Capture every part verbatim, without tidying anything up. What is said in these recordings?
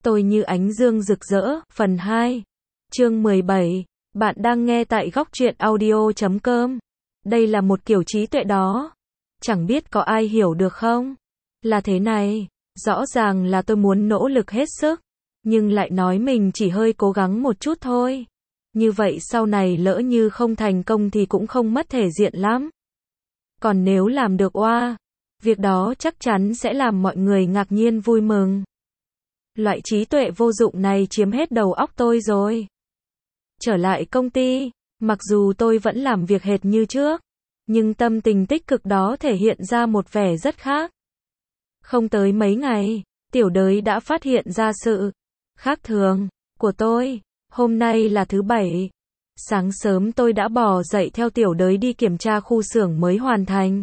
Tôi như ánh dương rực rỡ, phần hai, chương mười bảy. Bạn đang nghe tại góc truyện audio chấm com. Đây là một kiểu trí tuệ đó. Chẳng biết có ai hiểu được không? Là thế này, rõ ràng là tôi muốn nỗ lực hết sức, nhưng lại nói mình chỉ hơi cố gắng một chút thôi. Như vậy sau này lỡ như không thành công thì cũng không mất thể diện lắm. Còn nếu làm được oa, việc đó chắc chắn sẽ làm mọi người ngạc nhiên vui mừng. Loại trí tuệ vô dụng này chiếm hết đầu óc tôi rồi. Trở lại công ty, mặc dù tôi vẫn làm việc hệt như trước, nhưng tâm tình tích cực đó thể hiện ra một vẻ rất khác. Không tới mấy ngày, tiểu đới đã phát hiện ra sự khác thường của tôi. Hôm nay là thứ bảy. Sáng sớm tôi đã bò dậy theo tiểu đới đi kiểm tra khu xưởng mới hoàn thành,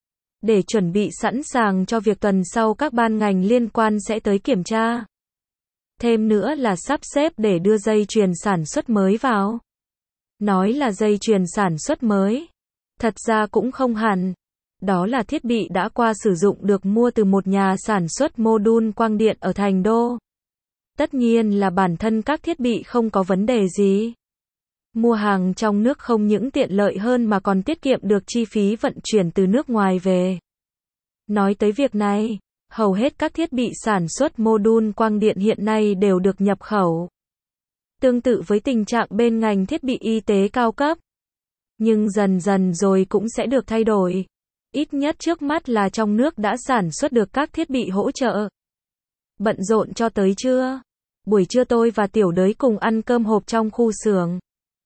để chuẩn bị sẵn sàng cho việc tuần sau các ban ngành liên quan sẽ tới kiểm tra. Thêm nữa là sắp xếp để đưa dây chuyền sản xuất mới vào. Nói là dây chuyền sản xuất mới, thật ra cũng không hẳn. Đó là thiết bị đã qua sử dụng được mua từ một nhà sản xuất mô đun quang điện ở Thành Đô. Tất nhiên là bản thân các thiết bị không có vấn đề gì. Mua hàng trong nước không những tiện lợi hơn mà còn tiết kiệm được chi phí vận chuyển từ nước ngoài về. Nói tới việc này, hầu hết các thiết bị sản xuất mô đun quang điện hiện nay đều được nhập khẩu. Tương tự với tình trạng bên ngành thiết bị y tế cao cấp. Nhưng dần dần rồi cũng sẽ được thay đổi. Ít nhất trước mắt là trong nước đã sản xuất được các thiết bị hỗ trợ. Bận rộn cho tới trưa. Buổi trưa tôi và tiểu đới cùng ăn cơm hộp trong khu xưởng.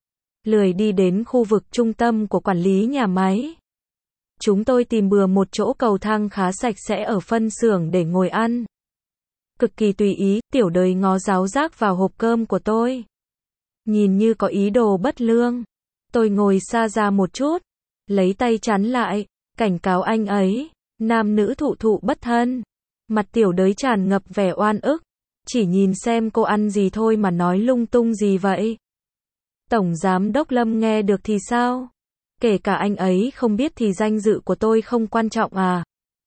Lười đi đến khu vực trung tâm của quản lý nhà máy. Chúng tôi tìm bừa một chỗ cầu thang khá sạch sẽ ở phân xưởng để ngồi ăn. Cực kỳ tùy ý, tiểu đới ngó giáo giác vào hộp cơm của tôi. Nhìn như có ý đồ bất lương. Tôi ngồi xa ra một chút, lấy tay chắn lại, cảnh cáo anh ấy. Nam nữ thụ thụ bất thân. Mặt tiểu đới tràn ngập vẻ oan ức. Chỉ nhìn xem cô ăn gì thôi mà nói lung tung gì vậy. Tổng giám đốc Lâm nghe được thì sao? Kể cả anh ấy không biết thì danh dự của tôi không quan trọng à?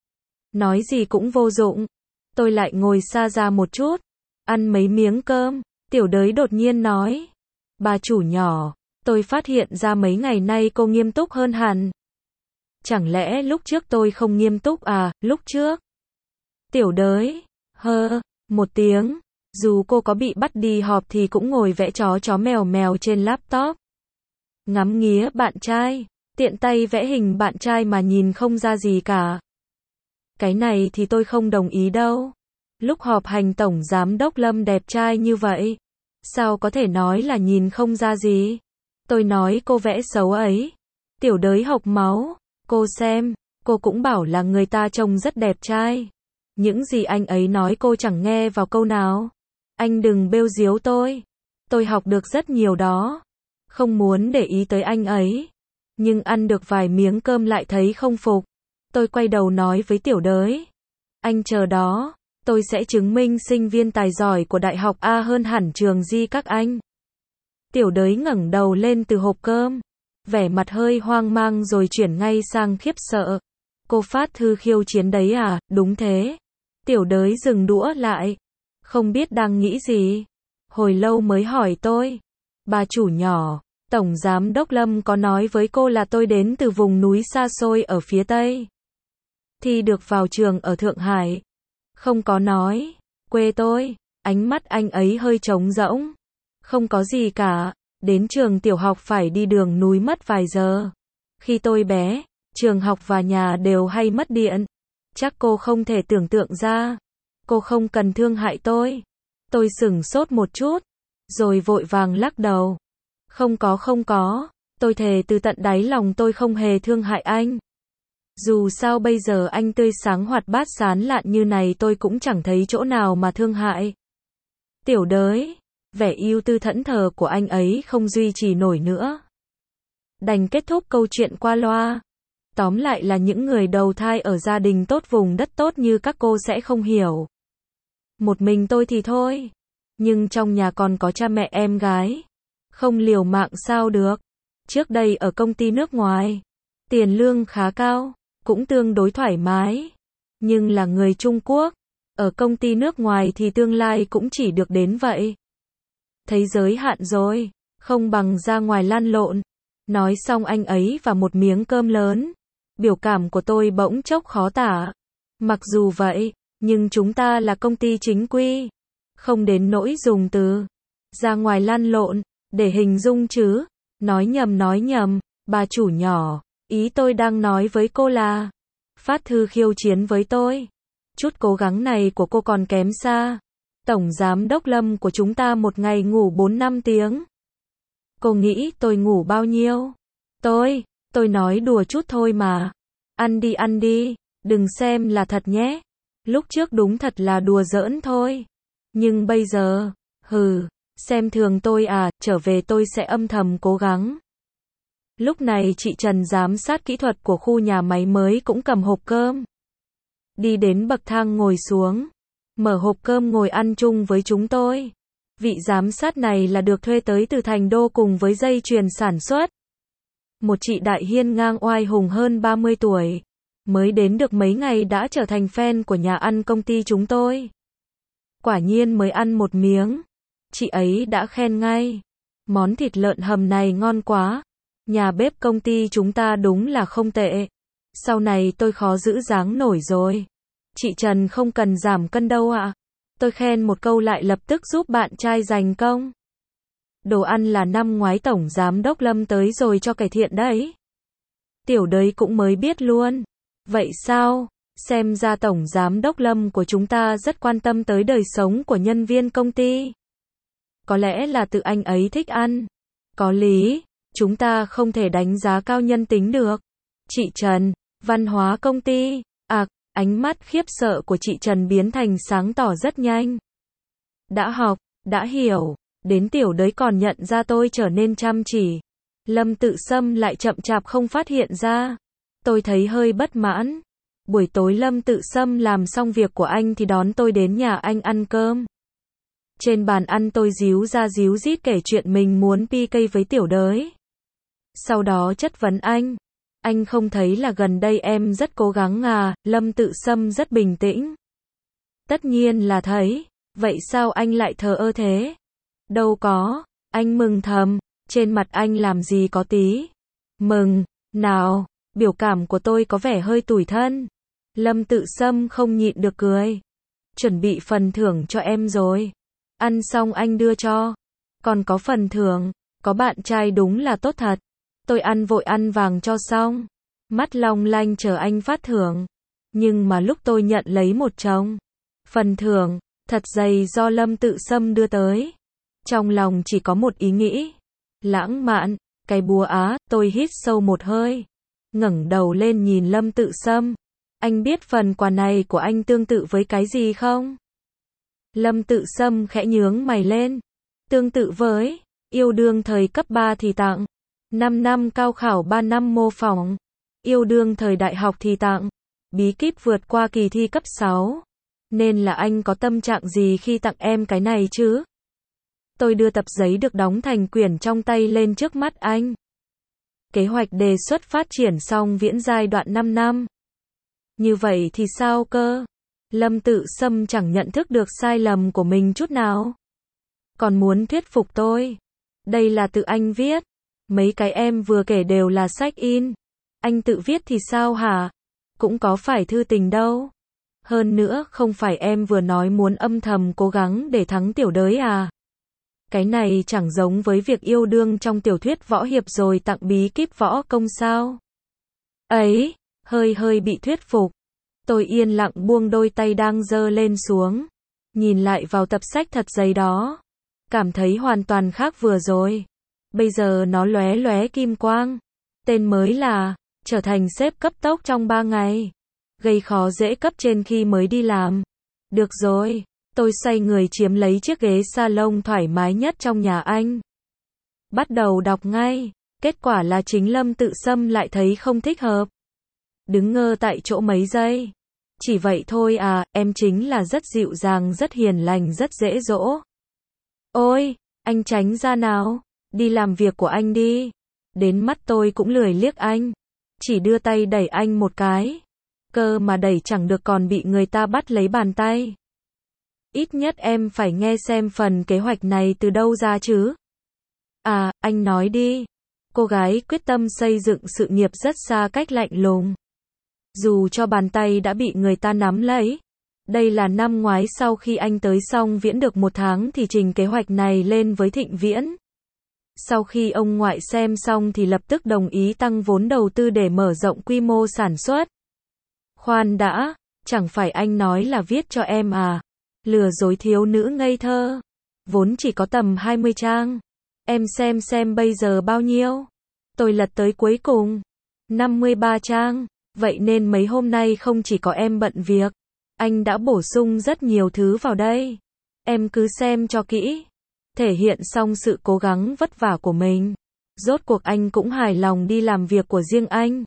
Nói gì cũng vô dụng. Tôi lại ngồi xa ra một chút, ăn mấy miếng cơm. Tiểu đới đột nhiên nói: bà chủ nhỏ, tôi phát hiện ra mấy ngày nay cô nghiêm túc hơn hẳn. Chẳng lẽ lúc trước tôi không nghiêm túc à? Lúc trước? Tiểu đới hơ một tiếng. Dù cô có bị bắt đi họp thì cũng ngồi vẽ chó chó mèo mèo trên laptop. Ngắm nghía bạn trai, tiện tay vẽ hình bạn trai mà nhìn không ra gì cả. Cái này thì tôi không đồng ý đâu. Lúc họp hành tổng giám đốc Lâm đẹp trai như vậy, sao có thể nói là nhìn không ra gì? Tôi nói cô vẽ xấu ấy. Tiểu đới hộc máu. Cô xem, cô cũng bảo là người ta trông rất đẹp trai. Những gì anh ấy nói cô chẳng nghe vào câu nào. Anh đừng bêu diếu tôi. Tôi học được rất nhiều đó. Không muốn để ý tới anh ấy. Nhưng ăn được vài miếng cơm lại thấy không phục. Tôi quay đầu nói với tiểu đới: anh chờ đó, tôi sẽ chứng minh sinh viên tài giỏi của đại học A hơn hẳn trường Di các anh. Tiểu đới ngẩng đầu lên từ hộp cơm, vẻ mặt hơi hoang mang rồi chuyển ngay sang khiếp sợ. Cô phát thư khiêu chiến đấy à? Đúng thế. Tiểu đới dừng đũa lại, không biết đang nghĩ gì. Hồi lâu mới hỏi tôi: bà chủ nhỏ, tổng giám đốc Lâm có nói với cô là tôi đến từ vùng núi xa xôi ở phía Tây, thi được vào trường ở Thượng Hải? Không có nói. Quê tôi. Ánh mắt anh ấy hơi trống rỗng. Không có gì cả. Đến trường tiểu học phải đi đường núi mất vài giờ. Khi tôi bé, trường học và nhà đều hay mất điện. Chắc cô không thể tưởng tượng ra. Cô không cần thương hại tôi. Tôi sửng sốt một chút, rồi vội vàng lắc đầu. Không có không có. Tôi thề từ tận đáy lòng tôi không hề thương hại anh. Dù sao bây giờ anh tươi sáng hoạt bát sán lạn như này tôi cũng chẳng thấy chỗ nào mà thương hại. Tiểu đới, vẻ ưu tư thẫn thờ của anh ấy không duy trì nổi nữa. Đành kết thúc câu chuyện qua loa. Tóm lại là những người đầu thai ở gia đình tốt vùng đất tốt như các cô sẽ không hiểu. Một mình tôi thì thôi. Nhưng trong nhà còn có cha mẹ em gái. Không liều mạng sao được. Trước đây ở công ty nước ngoài, tiền lương khá cao, cũng tương đối thoải mái. Nhưng là người Trung Quốc, Ở công ty nước ngoài thì tương lai cũng chỉ được đến vậy. Thấy giới hạn rồi, không bằng ra ngoài lăn lộn. Nói xong anh ấy và một miếng cơm lớn. Biểu cảm của tôi bỗng chốc khó tả. Mặc dù vậy, nhưng chúng ta là công ty chính quy. Không đến nỗi dùng từ ra ngoài lăn lộn để hình dung chứ. Nói nhầm nói nhầm, bà chủ nhỏ, ý tôi đang nói với cô là phát thư khiêu chiến với tôi. Chút cố gắng này của cô còn kém xa. Tổng giám đốc Lâm của chúng ta một ngày ngủ bốn năm tiếng. Cô nghĩ tôi ngủ bao nhiêu? Tôi, tôi nói đùa chút thôi mà. Ăn đi ăn đi, đừng xem là thật nhé. Lúc trước đúng thật là đùa giỡn thôi. Nhưng bây giờ, hừ, xem thường tôi à, trở về tôi sẽ âm thầm cố gắng. Lúc này chị Trần giám sát kỹ thuật của khu nhà máy mới cũng cầm hộp cơm. Đi đến bậc thang ngồi xuống. Mở hộp cơm ngồi ăn chung với chúng tôi. Vị giám sát này là được thuê tới từ Thành Đô cùng với dây chuyền sản xuất. Một chị đại hiên ngang oai hùng hơn ba mươi tuổi. Mới đến được mấy ngày đã trở thành fan của nhà ăn công ty chúng tôi. Quả nhiên mới ăn một miếng. Chị ấy đã khen ngay. Món thịt lợn hầm này ngon quá. Nhà bếp công ty chúng ta đúng là không tệ. Sau này tôi khó giữ dáng nổi rồi. Chị Trần không cần giảm cân đâu ạ. Tôi khen một câu lại lập tức giúp bạn trai giành công. Đồ ăn là năm ngoái tổng giám đốc Lâm tới rồi cho cải thiện đấy. Tiểu đấy cũng mới biết luôn. Vậy sao? Xem ra tổng giám đốc Lâm của chúng ta rất quan tâm tới đời sống của nhân viên công ty. Có lẽ là tự anh ấy thích ăn. Có lý, chúng ta không thể đánh giá cao nhân tính được. Chị Trần, văn hóa công ty. À, ánh mắt khiếp sợ của chị Trần biến thành sáng tỏ rất nhanh. Đã học, đã hiểu, đến tiểu đới còn nhận ra tôi trở nên chăm chỉ. Lâm Tự Sâm lại chậm chạp không phát hiện ra. Tôi thấy hơi bất mãn. Buổi tối Lâm Tự Sâm làm xong việc của anh thì đón tôi đến nhà anh ăn cơm. Trên bàn ăn tôi díu ra díu dít kể chuyện mình muốn pê ca với tiểu đới. Sau đó chất vấn anh. Anh không thấy là gần đây em rất cố gắng à? Lâm Tự Sâm rất bình tĩnh. Tất nhiên là thấy. Vậy sao anh lại thờ ơ thế? Đâu có. Anh mừng thầm. Trên mặt anh làm gì có tí mừng nào. Biểu cảm của tôi có vẻ hơi tủi thân. Lâm Tự Sâm không nhịn được cười. Chuẩn bị phần thưởng cho em rồi. Ăn xong anh đưa cho. Còn có phần thưởng. Có bạn trai đúng là tốt thật. Tôi ăn vội ăn vàng cho xong. Mắt long lanh chờ anh phát thưởng. Nhưng mà lúc tôi nhận lấy một chồng phần thưởng thật dày do Lâm Tự Sâm đưa tới. Trong lòng chỉ có một ý nghĩ. Lãng mạn, cái búa á, tôi hít sâu một hơi. Ngẩng đầu lên nhìn Lâm Tự Sâm. Anh biết phần quà này của anh tương tự với cái gì không? Lâm Tự Sâm khẽ nhướng mày lên. Tương tự với, yêu đương thời cấp ba thì tặng. năm năm cao khảo ba năm mô phỏng. Yêu đương thời đại học thì tặng. Bí kíp vượt qua kỳ thi cấp sáu. Nên là anh có tâm trạng gì khi tặng em cái này chứ? Tôi đưa tập giấy được đóng thành quyển trong tay lên trước mắt anh. Kế hoạch đề xuất phát triển xong viễn giai đoạn năm năm. Như vậy thì sao cơ? Lâm Tự Sâm chẳng nhận thức được sai lầm của mình chút nào. Còn muốn thuyết phục tôi. Đây là tự anh viết. Mấy cái em vừa kể đều là sách in. Anh tự viết thì sao hả? Cũng có phải thư tình đâu. Hơn nữa không phải em vừa nói muốn âm thầm cố gắng để thắng tiểu đới à? Cái này chẳng giống với việc yêu đương trong tiểu thuyết võ hiệp rồi tặng bí kíp võ công sao? Ấy, hơi hơi bị thuyết phục. Tôi yên lặng buông đôi tay đang giơ lên xuống. Nhìn lại vào tập sách thật dày đó. Cảm thấy hoàn toàn khác vừa rồi. Bây giờ nó lóe lóe kim quang. Tên mới là, trở thành sếp cấp tốc trong ba ngày. Gây khó dễ cấp trên khi mới đi làm. Được rồi, tôi xoay người chiếm lấy chiếc ghế salon thoải mái nhất trong nhà anh. Bắt đầu đọc ngay. Kết quả là chính Lâm Tự Sâm lại thấy không thích hợp. Đứng ngơ tại chỗ mấy giây. Chỉ vậy thôi à, em chính là rất dịu dàng, rất hiền lành, rất dễ dỗ. Ôi, anh tránh ra nào. Đi làm việc của anh đi. Đến mắt tôi cũng lười liếc anh. Chỉ đưa tay đẩy anh một cái. Cơ mà đẩy chẳng được còn bị người ta bắt lấy bàn tay. Ít nhất em phải nghe xem phần kế hoạch này từ đâu ra chứ. À, anh nói đi. Cô gái quyết tâm xây dựng sự nghiệp rất xa cách lạnh lùng. Dù cho bàn tay đã bị người ta nắm lấy. Đây là năm ngoái sau khi anh tới Song Viễn được một tháng thì trình kế hoạch này lên với Thịnh Viễn. Sau khi ông ngoại xem xong thì lập tức đồng ý tăng vốn đầu tư để mở rộng quy mô sản xuất. Khoan đã, chẳng phải anh nói là viết cho em à? Lừa dối thiếu nữ ngây thơ. Vốn chỉ có tầm hai mươi trang. Em xem xem bây giờ bao nhiêu. Tôi lật tới cuối cùng. năm mươi ba trang. Vậy nên mấy hôm nay không chỉ có em bận việc. Anh đã bổ sung rất nhiều thứ vào đây. Em cứ xem cho kỹ. Thể hiện xong sự cố gắng vất vả của mình. Rốt cuộc anh cũng hài lòng đi làm việc của riêng anh.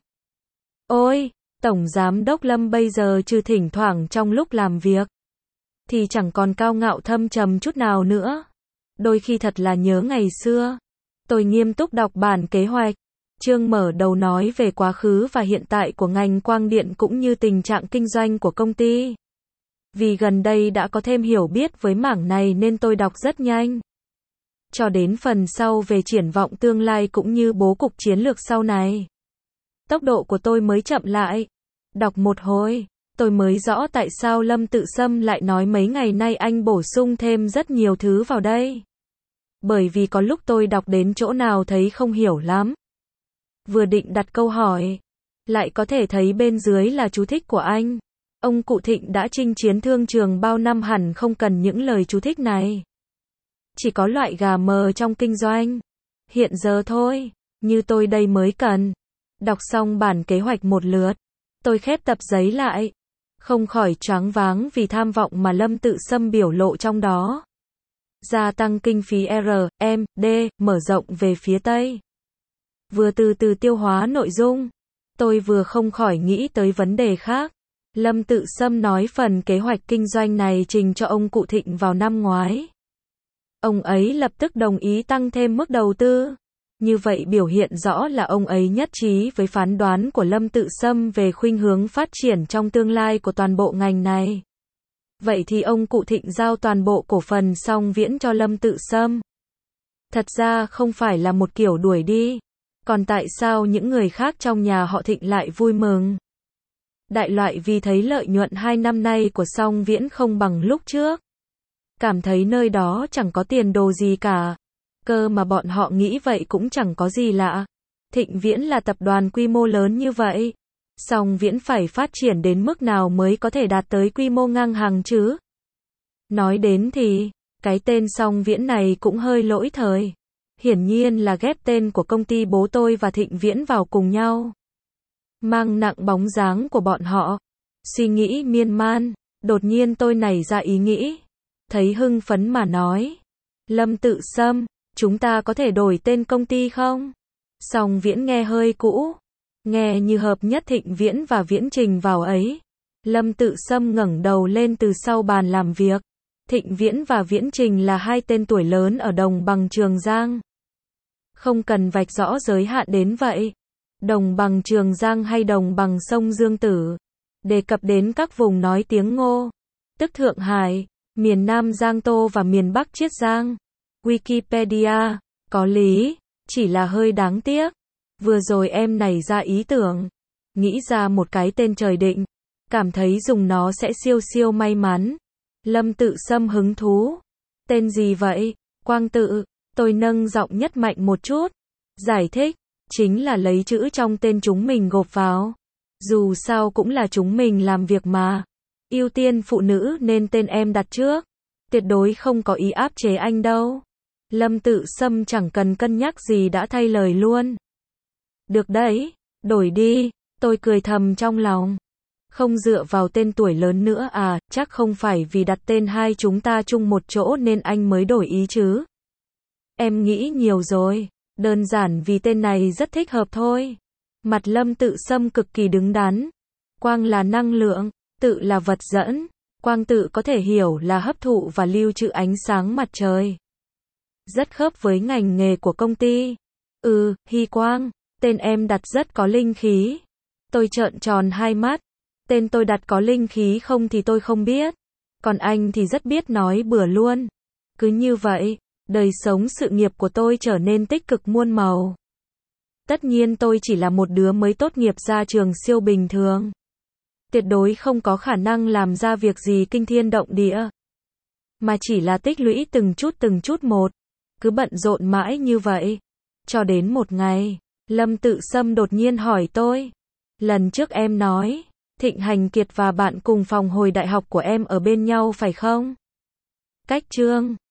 Ôi, Tổng Giám đốc Lâm bây giờ trừ thỉnh thoảng trong lúc làm việc. Thì chẳng còn cao ngạo thâm trầm chút nào nữa. Đôi khi thật là nhớ ngày xưa. Tôi nghiêm túc đọc bản kế hoạch. Chương mở đầu nói về quá khứ và hiện tại của ngành quang điện cũng như tình trạng kinh doanh của công ty. Vì gần đây đã có thêm hiểu biết với mảng này nên tôi đọc rất nhanh. Cho đến phần sau về triển vọng tương lai cũng như bố cục chiến lược sau này. Tốc độ của tôi mới chậm lại. Đọc một hồi, tôi mới rõ tại sao Lâm Tự Sâm lại nói mấy ngày nay anh bổ sung thêm rất nhiều thứ vào đây. Bởi vì có lúc tôi đọc đến chỗ nào thấy không hiểu lắm. Vừa định đặt câu hỏi, lại có thể thấy bên dưới là chú thích của anh. Ông cụ Thịnh đã chinh chiến thương trường bao năm hẳn không cần những lời chú thích này. Chỉ có loại gà mờ trong kinh doanh. Hiện giờ thôi, như tôi đây mới cần. Đọc xong bản kế hoạch một lượt, tôi khép tập giấy lại. Không khỏi choáng váng vì tham vọng mà Lâm Tự Sâm biểu lộ trong đó. Gia tăng kinh phí R, M, D, mở rộng về phía Tây. Vừa từ từ tiêu hóa nội dung, tôi vừa không khỏi nghĩ tới vấn đề khác. Lâm Tự Sâm nói phần kế hoạch kinh doanh này trình cho ông cụ Thịnh vào năm ngoái. Ông ấy lập tức đồng ý tăng thêm mức đầu tư. Như vậy biểu hiện rõ là ông ấy nhất trí với phán đoán của Lâm Tự Sâm về khuynh hướng phát triển trong tương lai của toàn bộ ngành này. Vậy thì ông cụ Thịnh giao toàn bộ cổ phần Song Viễn cho Lâm Tự Sâm. Thật ra không phải là một kiểu đuổi đi. Còn tại sao những người khác trong nhà họ Thịnh lại vui mừng? Đại loại vì thấy lợi nhuận hai năm nay của Song Viễn không bằng lúc trước. Cảm thấy nơi đó chẳng có tiền đồ gì cả. Cơ mà bọn họ nghĩ vậy cũng chẳng có gì lạ. Thịnh Viễn là tập đoàn quy mô lớn như vậy. Song Viễn phải phát triển đến mức nào mới có thể đạt tới quy mô ngang hàng chứ? Nói đến thì, cái tên Song Viễn này cũng hơi lỗi thời. Hiển nhiên là ghép tên của công ty bố tôi và Thịnh Viễn vào cùng nhau. Mang nặng bóng dáng của bọn họ. Suy nghĩ miên man, đột nhiên tôi nảy ra ý nghĩ. Thấy hưng phấn mà nói. Lâm Tự Sâm, chúng ta có thể đổi tên công ty không? Song Viễn nghe hơi cũ. Nghe như hợp nhất Thịnh Viễn và Viễn Trình vào ấy. Lâm Tự Sâm ngẩng đầu lên từ sau bàn làm việc. Thịnh Viễn và Viễn Trình là hai tên tuổi lớn ở đồng bằng Trường Giang. Không cần vạch rõ giới hạn đến vậy. Đồng bằng Trường Giang hay đồng bằng sông Dương Tử. Đề cập đến các vùng nói tiếng Ngô. Tức Thượng Hải, miền Nam Giang Tô và miền Bắc Chiết Giang. Wikipedia, có lý, chỉ là hơi đáng tiếc. Vừa rồi em nảy ra ý tưởng. Nghĩ ra một cái tên trời định. Cảm thấy dùng nó sẽ siêu siêu may mắn. Lâm Tự Sâm hứng thú. Tên gì vậy? Quang Tự. Tôi nâng giọng nhất mạnh một chút. Giải thích, chính là lấy chữ trong tên chúng mình gộp vào. Dù sao cũng là chúng mình làm việc mà. Ưu tiên phụ nữ nên tên em đặt trước. Tuyệt đối không có ý áp chế anh đâu. Lâm Tự Sâm chẳng cần cân nhắc gì đã thay lời luôn. Được đấy, đổi đi. Tôi cười thầm trong lòng. Không dựa vào tên tuổi lớn nữa à, chắc không phải vì đặt tên hai chúng ta chung một chỗ nên anh mới đổi ý chứ. Em nghĩ nhiều rồi, đơn giản vì tên này rất thích hợp thôi. Mặt Lâm Tự Sâm cực kỳ đứng đắn. Quang là năng lượng, tự là vật dẫn. Quang tự có thể hiểu là hấp thụ và lưu trữ ánh sáng mặt trời. Rất khớp với ngành nghề của công ty. Ừ, Hy Quang, tên em đặt rất có linh khí. Tôi trợn tròn hai mắt. Tên tôi đặt có linh khí không thì tôi không biết. Còn anh thì rất biết nói bừa luôn. Cứ như vậy, đời sống sự nghiệp của tôi trở nên tích cực muôn màu. Tất nhiên tôi chỉ là một đứa mới tốt nghiệp ra trường siêu bình thường. Tuyệt đối không có khả năng làm ra việc gì kinh thiên động địa. Mà chỉ là tích lũy từng chút từng chút một. Cứ bận rộn mãi như vậy. Cho đến một ngày, Lâm Tự Sâm đột nhiên hỏi tôi. Lần trước em nói, Thịnh Hành Kiệt và bạn cùng phòng hồi đại học của em ở bên nhau phải không? Cách chương